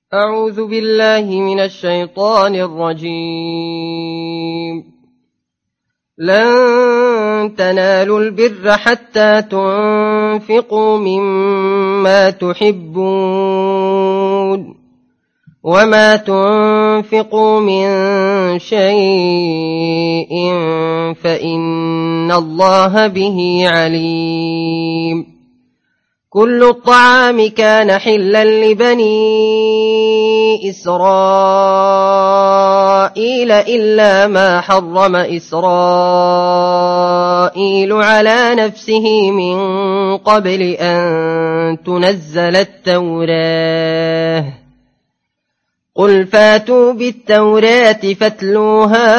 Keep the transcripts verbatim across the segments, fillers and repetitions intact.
أعوذ بالله من الشيطان الرجيم. لن تنالوا البر حتى تنفقوا مما تحبون وما تنفقوا من شيء فإن الله به عليم. كل الطعام كان حلا لبني إسرائيل إلا ما حرم إسرائيل على نفسه من قبل أن تنزل التوراة. قل فاتوا بالتوراة فاتلوها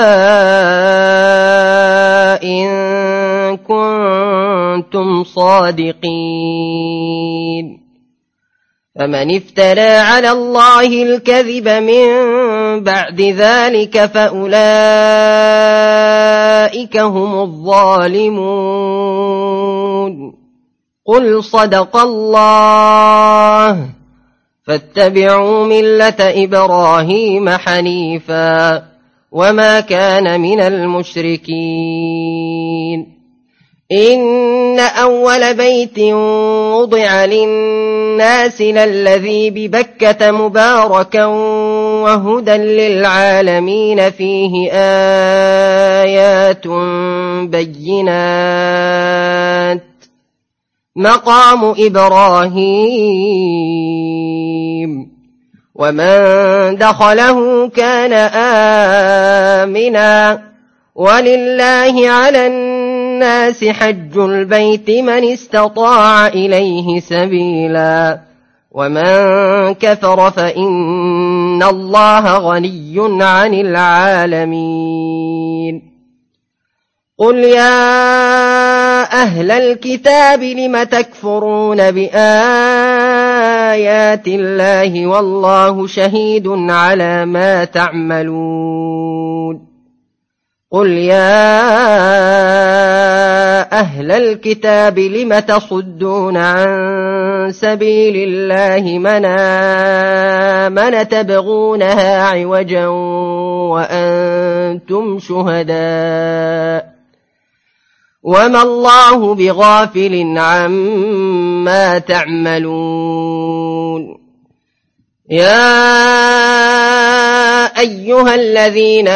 إن كنتم صادقين. فمن افترى على الله الكذب من بعد ذلك فأولئك هم الظالمون. قل صدق الله فاتبعوا ملة إبراهيم حنيفا وما كان من المشركين. إن أول بيت وضع للناس للذي ببكة مباركا وهدى للعالمين فيه آيات بينات مقام إبراهيم ومن دخله كان آمنا ولله على الناس حج البيت من استطاع إليه سبيلا ومن كفر فإن الله غني عن العالمين. قل يا أهل الكتاب لم تكفرون بآيات الله والله شهيد على ما تعملون. قل يا أهل الكتاب لم تصدون عن سبيل الله من آمن تبغونها عوجا وأنتم شهداء وما الله بغافل عما تعملون. يا أيها الذين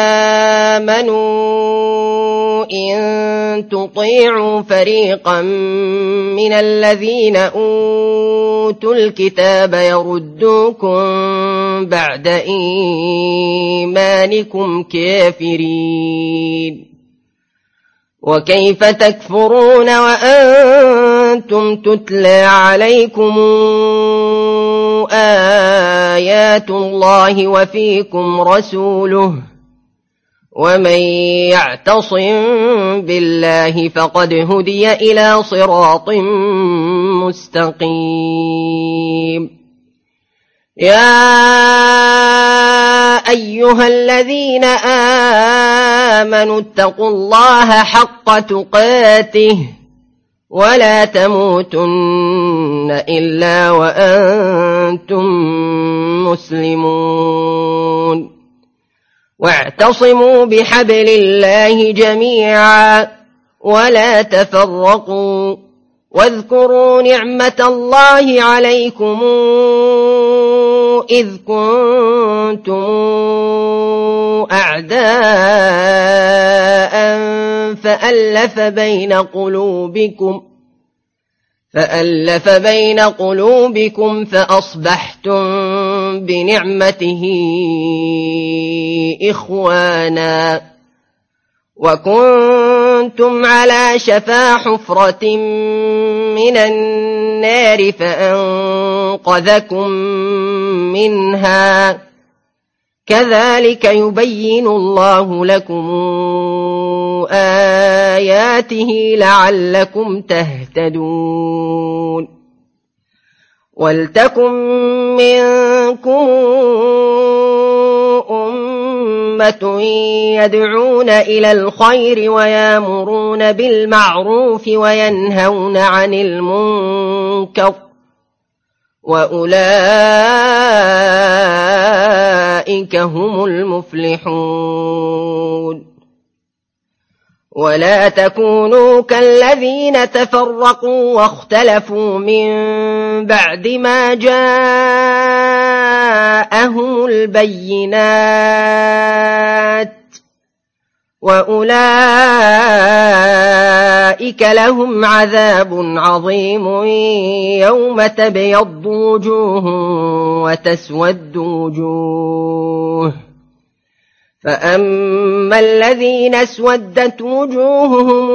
آمنوا إن تطيعوا فريقا من الذين أوتوا الكتاب يردوكم بعد إيمانكم كافرين وكيف تكفرون وأنتم تتلى عليكم آيات الله وفيكم رسوله ومن يعتصم بالله فقد هدي إلى صراط مستقيم. يا أيها الذين آمنوا اتقوا الله حق تقاته ولا تموتن إلا وأنتم مسلمون. واعتصموا بحبل الله جميعا ولا تفرقوا واذكروا نعمة الله عليكم إذ كنتم أعداء فألف بين قلوبكم فألف بين قلوبكم فأصبحتم بنعمته إخوانا وكنتم على شفا حفرة من النار فأنقذكم منها كذلك يبين الله لكم آياته لعلكم تهتدون. ولتكن منكم أمة يدعون إلى الخير ويامرون بالمعروف وينهون عن المنكر وأولئك أولئك هم المفلحون ولا تكونوا كالذين تفرقوا واختلفوا من بعد ما جاءهم البينات وأولئك لهم عذاب عظيم يوم تبيض وجوه وتسود وجوه فأما الذين اسودت وجوههم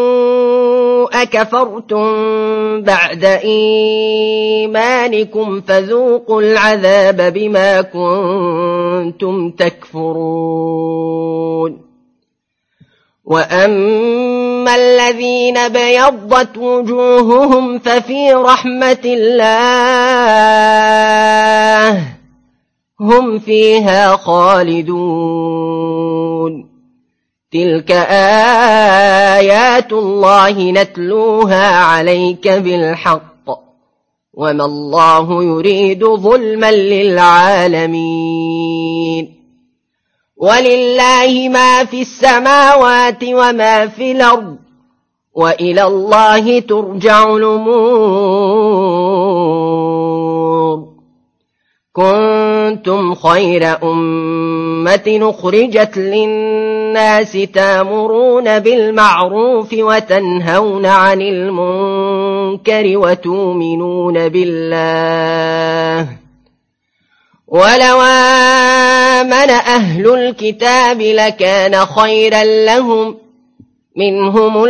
أكفرتم بعد إيمانكم فذوقوا العذاب بما كنتم تكفرون وأما الذين بيضت وجوههم ففي رحمة الله هم فيها خالدون تلك آيات الله نتلوها عليك بالحق وما الله يريد ظلما للعالمين ولله ما في السماوات وما في الأرض وإلى الله ترجع الأمور كنتم خير أمة أخرجت للناس تأمرون بالمعروف وتنهون عن المنكر وتؤمنون بالله ولو آمن أهل الكتاب لكان خيرا لهم منهم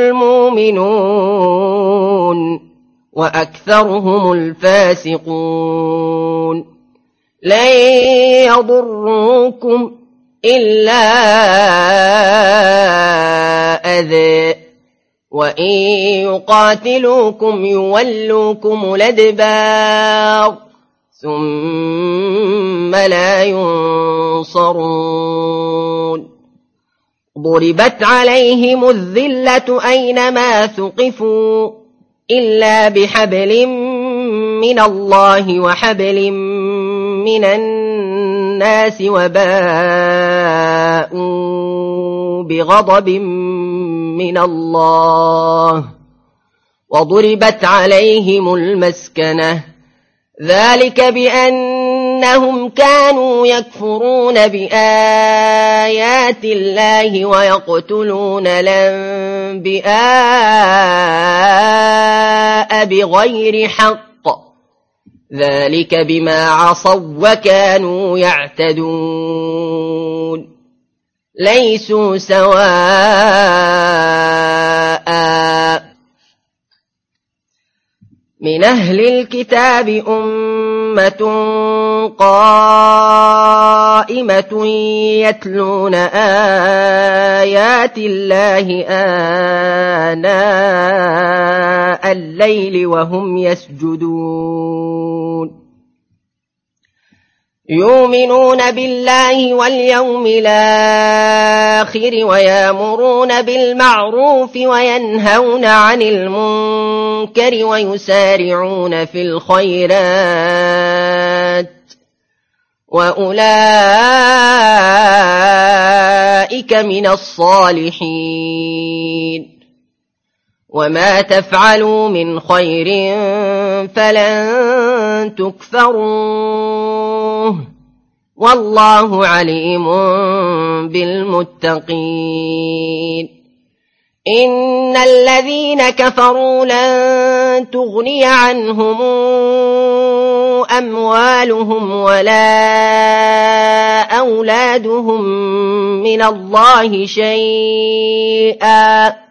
المؤمنون وأكثرهم الفاسقون لن يضروكم إلا أذى وإن يقاتلوكم يولوكم الأدبار ثم لا ينصرون ضربت عليهم الذلة أينما ثقفوا إلا بحبل من الله وحبل من الناس وباءوا بغضب من الله وضربت عليهم المسكنة ذلك بأنهم كانوا يكفرون بآيات الله ويقتلون الأنبياء بغير حق ذلك بما عصوا وكانوا يعتدون ليسوا سواء من أهل الكتاب أمة قائمة يتلون آيات الله آناء الليل وهم يسجدون يؤمنون بالله واليوم الآخر ويأمرون بالمعروف وينهون عن المنكر ويسارعون في الخيرات وأولئك من الصالحين وما تفعلوا من خير فلن تكفروه والله عليم بالمتقين إن الذين كفروا لن تغني عنهم أموالهم ولا أولادهم من الله شيئا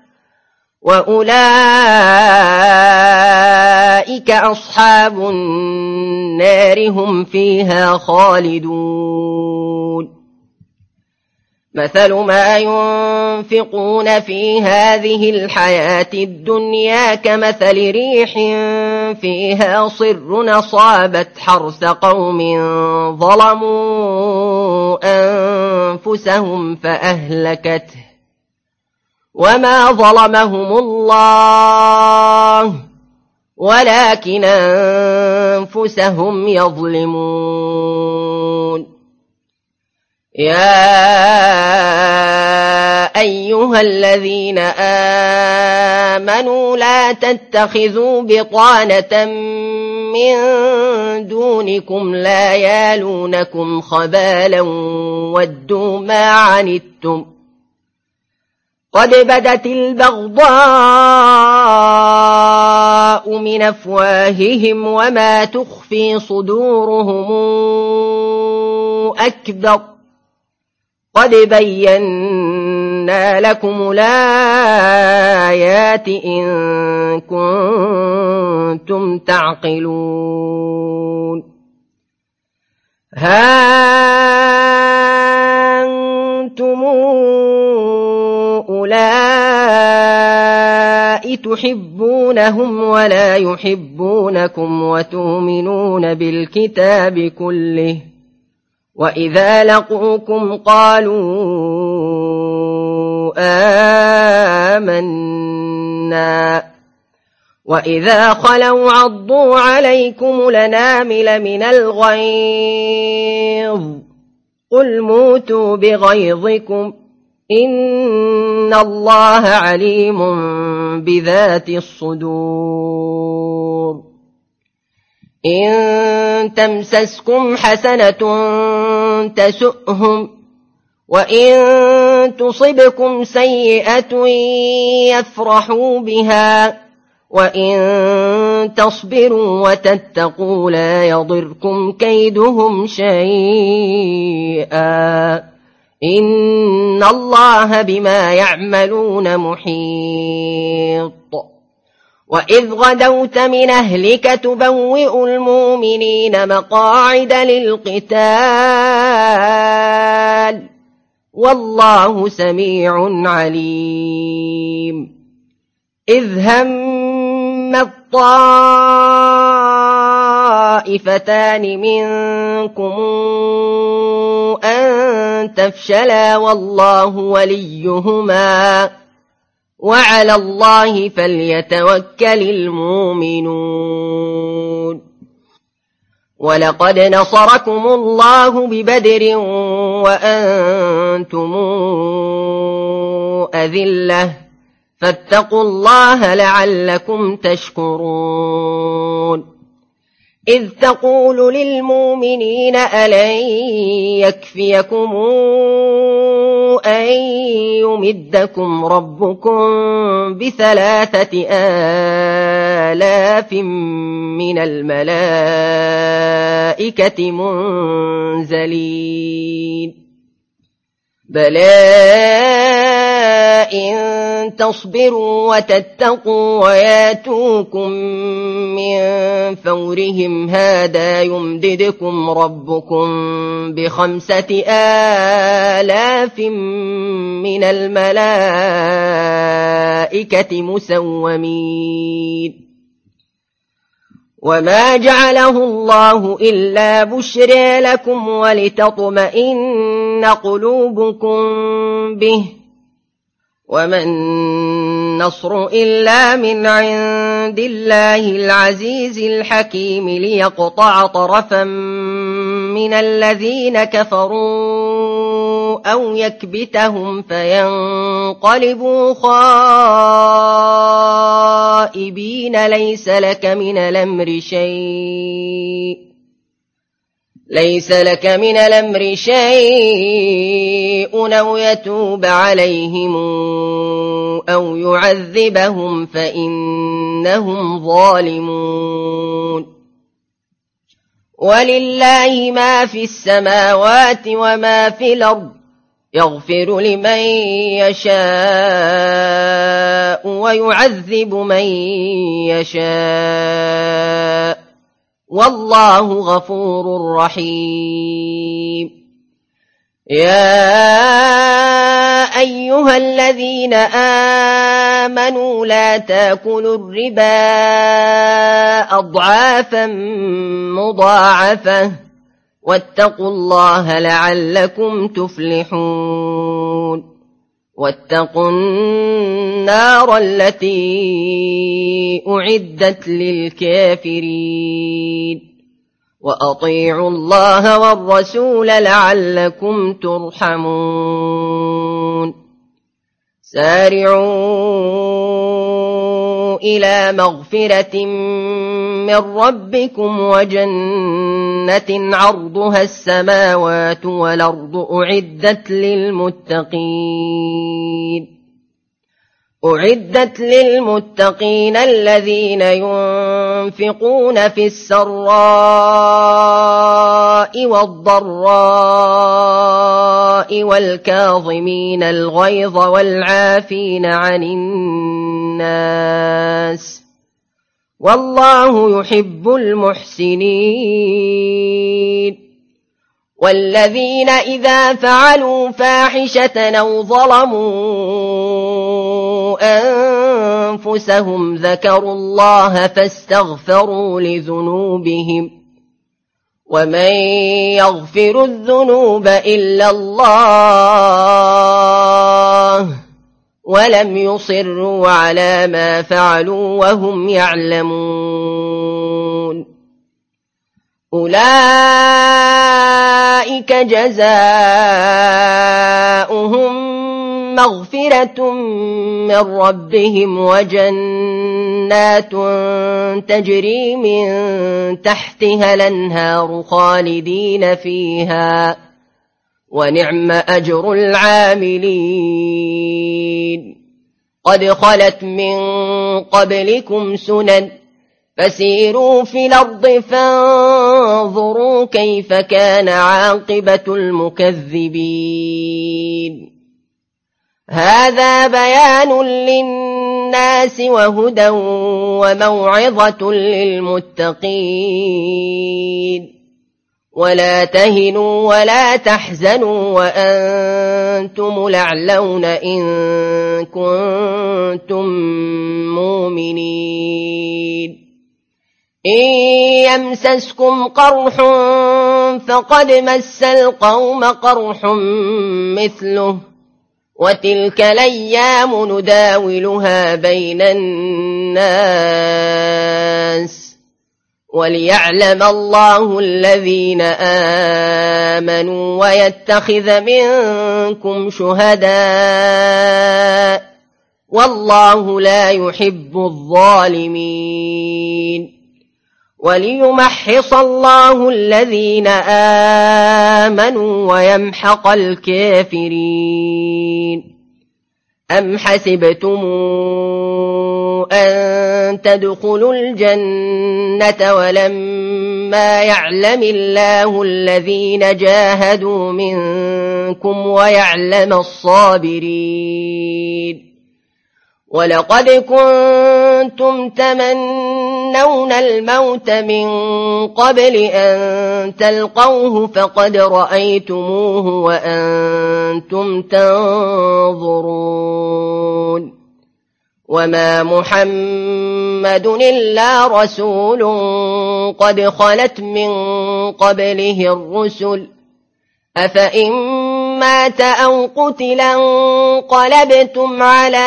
وأولئك أصحاب النار هم فيها خالدون مثل ما ينفقون في هذه الحياة الدنيا كمثل ريح فيها صر أصابت حرث قوم ظلموا أنفسهم فأهلكته وما ظلمهم الله ولكن أنفسهم يظلمون يا أيها الذين آمنوا لا تتخذوا بطانة من دونكم لا يالونكم خبالا ودوا ما عنتم قد بدت البغضاء من أفواههم وما تخفي صدورهم أكبر قد بينا لكم الآيات إن كنتم تعقلون ها أنتم أولئك تحبونهم ولا يحبونكم وتؤمنون بالكتاب كله وإذا لقوكم قالوا آمنا وإذا خلوا عضوا عليكم الأنامل من الغيظ قل موتوا بغيظكم إن الله عليم بذات الصدور إن تمسسكم حسنة تسؤهم وإن تصبكم سيئة يفرحوا بها وإن تصبروا وتتقوا لا يضركم كيدهم شيئا إن الله بما يعملون محيط وإذ غدوت من أهلك تبوئ المؤمنين مقاعد للقتال والله سميع عليم إذ هم الطائفتان منكم أن تفشلا والله وليهما وعلى الله فليتوكل المؤمنون ولقد نصركم الله ببدر وأنتم أذلة فاتقوا الله لعلكم تشكرون إذ تقول للمؤمنين ألن يكفيكم أن يمدكم ربكم بثلاثة آلاف من الملائكة منزلين بلى إن تصبروا وتتقوا وياتوكم من فورهم هذا يمددكم ربكم بخمسة آلاف من الملائكة مسومين وما جعله الله إلا بشرى لكم ولتطمئن قلوبكم به وما النصر إلا من عند الله العزيز الحكيم ليقطع طرفا من الذين كفروا أو يكبتهم فينقلبوا خائبين ليس لك من الأمر شيء ليس لك من الأمر شيء أو يتوب عليهم أو يعذبهم فإنهم ظالمون ولله ما في السماوات وما في الأرض يغفر لمن يشاء ويعذب من يشاء والله غفور رحيم يا أيها الذين آمنوا لا تأكلوا الربا أضعافا مضاعفة واتقوا الله لعلكم تفلحون واتقوا النار التي أعدت للكافرين وأطيعوا الله والرسول لعلكم ترحمون سارعوا إلى مغفرة من ربكم وجنة عرضها السماوات والأرض أعدت للمتقين أعدت للمتقين الذين ينفقون في السراء والضراء والكاظمين الغيظ والعافين عن الناس والله يحب المحسنين والذين إذا فعلوا فاحشة أو ظلموا أنفسهم ذكروا الله فاستغفروا لذنوبهم ومن يغفر الذنوب إلا الله ولم يصروا على ما فعلوا وهم يعلمون أولئك جزاؤهم مغفرة من ربهم وجنات تجري من تحتها الأنهار خالدين فيها ونعم أجر العاملين قد خلت من قبلكم سنن فسيروا في الأرض فانظروا كيف كان عاقبة المكذبين هذا بيان للناس وهدى وموعظة للمتقين ولا تهنوا ولا تحزنوا وأنتم الأعلون إن كنتم مؤمنين إن يمسسكم قرح فقد مس القوم قرح مثله وتلك الأيام نداولها بين الناس وليعلم الله الذين آمنوا ويتخذ منكم شهداء والله لا يحب الظالمين وليمحص الله الذين آمنوا ويمحق الكافرين أم حسبتم أن تدخلوا الجنة ولما يعلم الله الذين جاهدوا منكم ويعلم الصابرين ولقد كنتم تمنون الموت من قبل أن تلقوه فقد رأيتموه وأنتم تنظرون وما محمد إلا رسول قد خلت من قبله الرسل أفإن مات أو قتلا انقلبتم على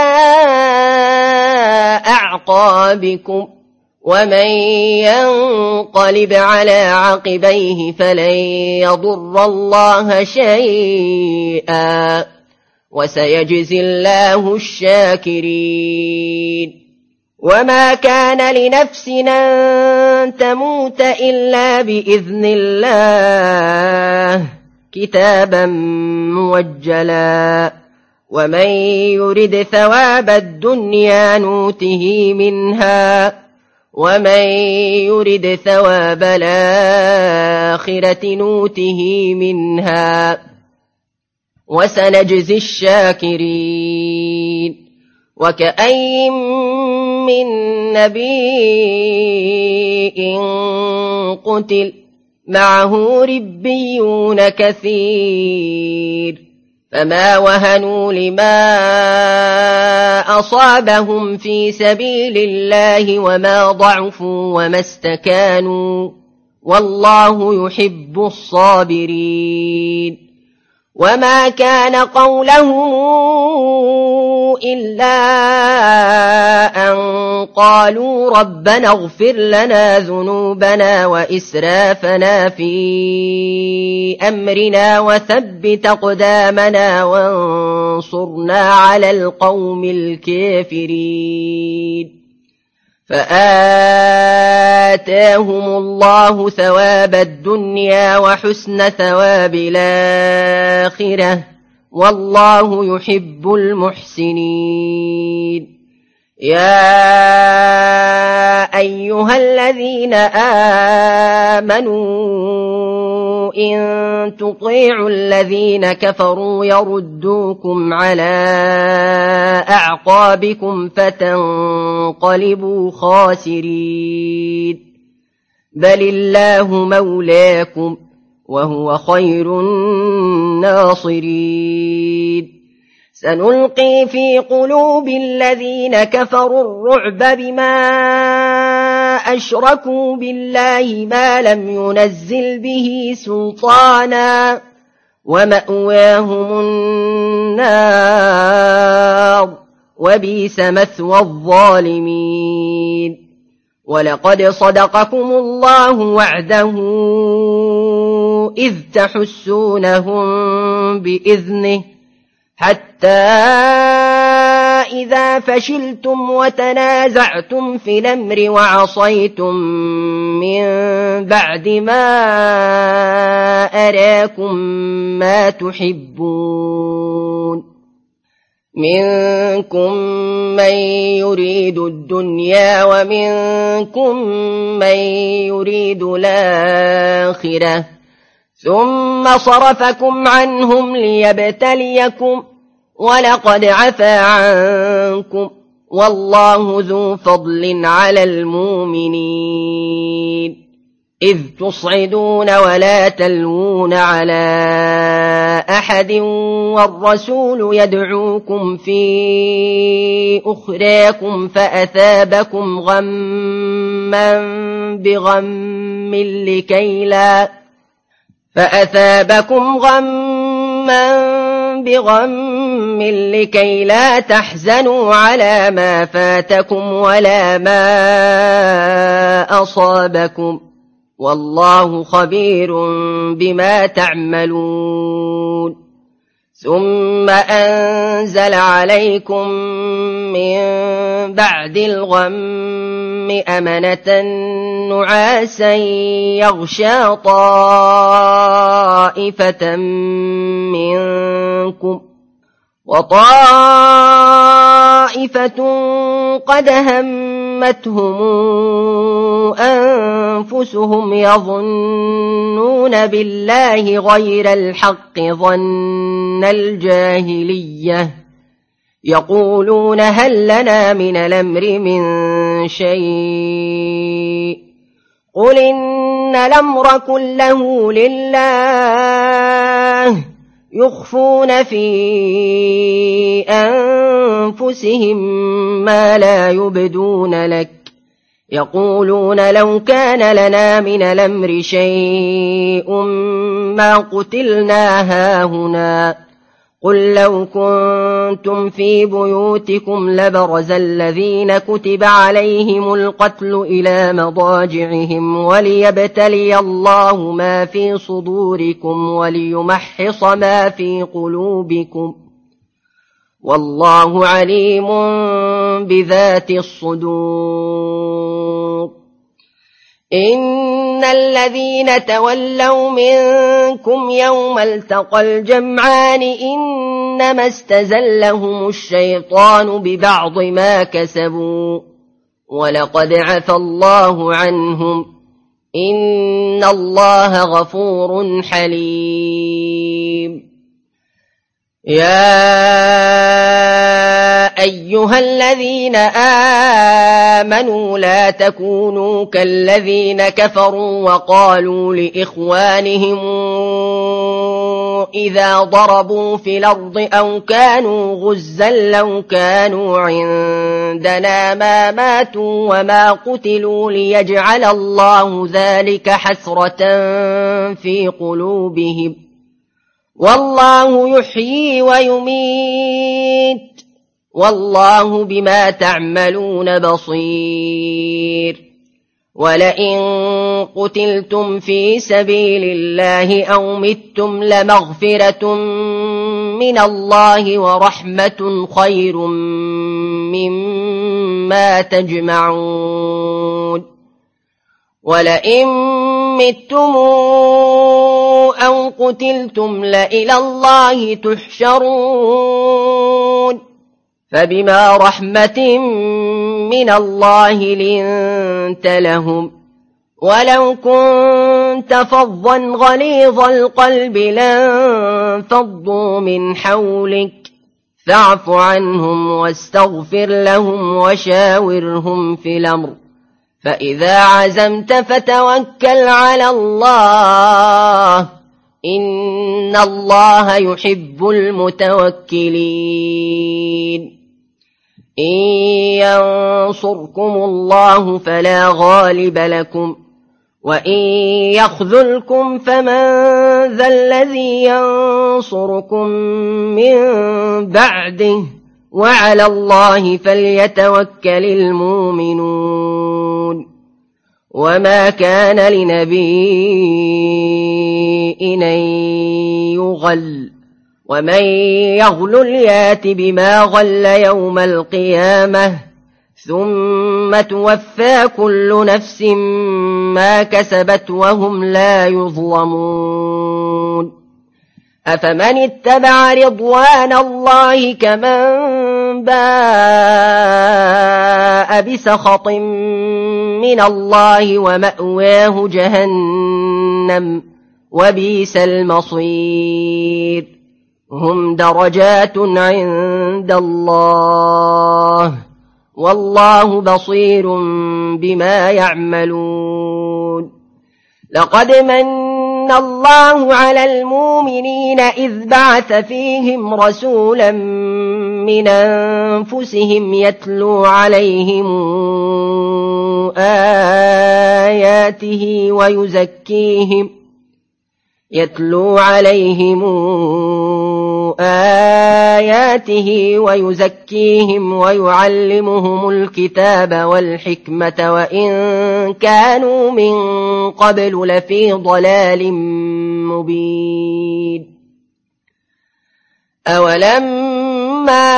أعقابكم ومن ينقلب على عقبيه فلن يضر الله شيئا وسيجزي الله الشاكرين وما كان لنفس أن تموت إلا بإذن الله كتابا موجلا ومن يرد ثواب الدنيا نوته منها ومن يرد ثواب الآخرة نوته منها وسنجزي الشاكرين وكأين من نبي قتل معه ربيون كثير فما وهنوا لما أصابهم في سبيل الله وما ضعفوا وما استكانوا والله يحب الصابرين وما كان قولهم إلا أن قالوا ربنا اغفر لنا ذنوبنا وإسرافنا في أمرنا وثبت أقدامنا وانصرنا على القوم الكافرين فآتاهم الله ثواب الدنيا وحسن ثواب الآخرة والله يحب المحسنين يا أيها الذين آمنوا إن تطيعوا الذين كفروا يردوكم على أعقابكم فتنقلبوا خاسرين بل الله مولاكم وهو خير الناصرين سنلقي في قلوب الذين كفروا الرعب بما أشركوا بالله ما لم ينزل به سلطانا ومأواهم النار وبئس مثوى الظالمين ولقد صدقكم الله وعده إذ تحسونهم بإذنه حتى إذا فشلتم وتنازعتم في الأمر وعصيتم من بعد ما أراكم ما تحبون منكم من يريد الدنيا ومنكم من يريد الآخرة ثم صرفكم عنهم ليبتليكم ولقد عفا عنكم والله ذو فضل على المؤمنين إذ تصعدون ولا تلوون على أحد والرسول يدعوكم في أخراكم فأثابكم غما بغم لكي لا فأثابكم غما بغم لكي لا تحزنوا على ما فاتكم ولا ما أصابكم والله خبير بما تعملون ثم أنزل عليكم من بعد الغم أمنة نعاسا يغشى طائفة منكم وطائفة قد همتهم أنفسهم يظنون بالله غير الحق ظن الجاهلية يقولون هل لنا من الأمر من شيء قل إن الأمر كله لله يخفون في أنفسهم ما لا يبدون لك يقولون لو كان لنا من الأمر شيء ما قتلنا هاهنا قل لو كنتم في بيوتكم لبرز الذين كتب عليهم القتل إلى مضاجعهم وليبتلي الله ما في صدوركم وليمحص ما في قلوبكم والله عليم بذات الصدور إن الذين تولوا منكم يوم التقى الجمعان إنما استزلهم الشيطان ببعض ما كسبوا ولقد عفى الله عنهم إن الله غفور حليم يا أيها الذين آمنوا لا تكونوا كالذين كفروا وقالوا لإخوانهم إذا ضربوا في الأرض أو كانوا غزا لو كانوا عندنا ما ماتوا وما قتلوا ليجعل الله ذلك حسرة في قلوبهم والله يحيي ويميت والله بما تعملون بصير ولئن قتلتم في سبيل الله أو متم لمغفرة من الله ورحمة خير مما تجمعون ولئن متم أو قتلتم لإلى الله تحشرون فبما رحمة من الله لنت لهم ولو كنت فظا غليظ القلب لانفضوا من حولك فاعف عنهم واستغفر لهم وشاورهم في الأمر فإذا عزمت فتوكل على الله إن الله يحب المتوكلين إن ينصركم الله فلا غالب لكم وإن يخذلكم فمن ذا الذي ينصركم من بعده وعلى الله فليتوكل المؤمنون وما كان لنبي أن يغل ومن يغلل يات بما غل يوم القيامة ثم توفى كل نفس ما كسبت وهم لا يظلمون أفمن اتبع رضوان الله كمن باء بسخط من الله ومأواه جهنم وبئس المصير هم درجات عند الله والله بصير بما يعملون لقد من الله على المؤمنين إذ بعث فيهم رسولا من أنفسهم يتلو عليهم آياته ويزكيهم يتلو عليهم آياته ويزكيهم ويعلمهم الكتاب والحكمة وإن كانوا من قبل لفي ضلال مبين أولما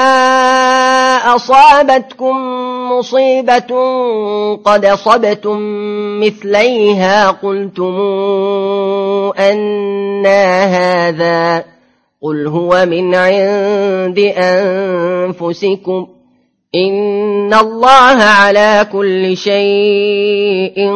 أصابتكم مصيبة قد أصبتم مثليها قلتم أنى هذا قل هو من عند أنفسكم إن الله على كل شيء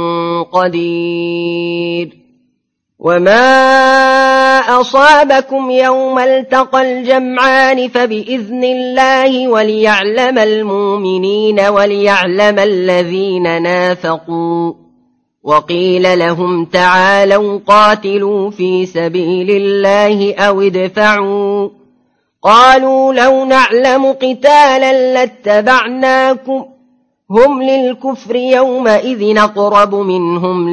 قدير وما أصابكم يوم التقى الجمعان فبإذن الله وليعلم المؤمنين وليعلم الذين نافقوا وقيل لهم تعالوا قاتلوا في سبيل الله أو ادفعوا قالوا لو نعلم قتالا لاتبعناكم هم للكفر يومئذ أقرب منهم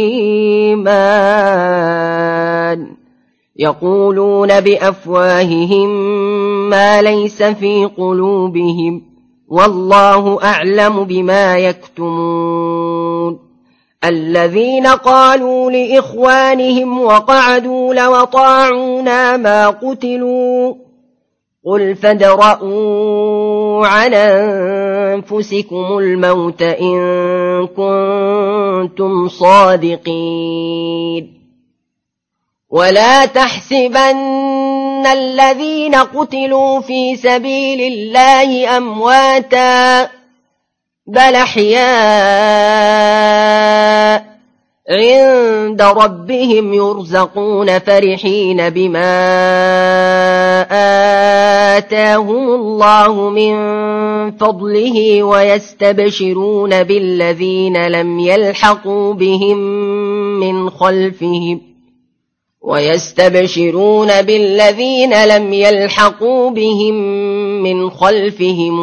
للإيمان يقولون بأفواههم ما ليس في قلوبهم والله أعلم بما يكتمون الذين قالوا لإخوانهم وقعدوا لو طاعونا ما قتلوا قل فادرءوا عن أنفسكم الموت إن كنتم صادقين ولا تحسبن الذين قتلوا في سبيل الله أمواتا بل أحياء عند ربهم يرزقون فرحين بما آتاهم الله من فضله ويستبشرون بالذين لم يلحقوا بهم من خلفهم ويستبشرون بالذين لم يلحقوا بهم من خلفهم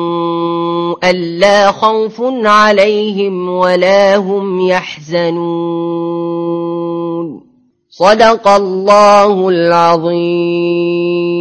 ألا خوف عليهم ولا هم يحزنون صدق الله العظيم.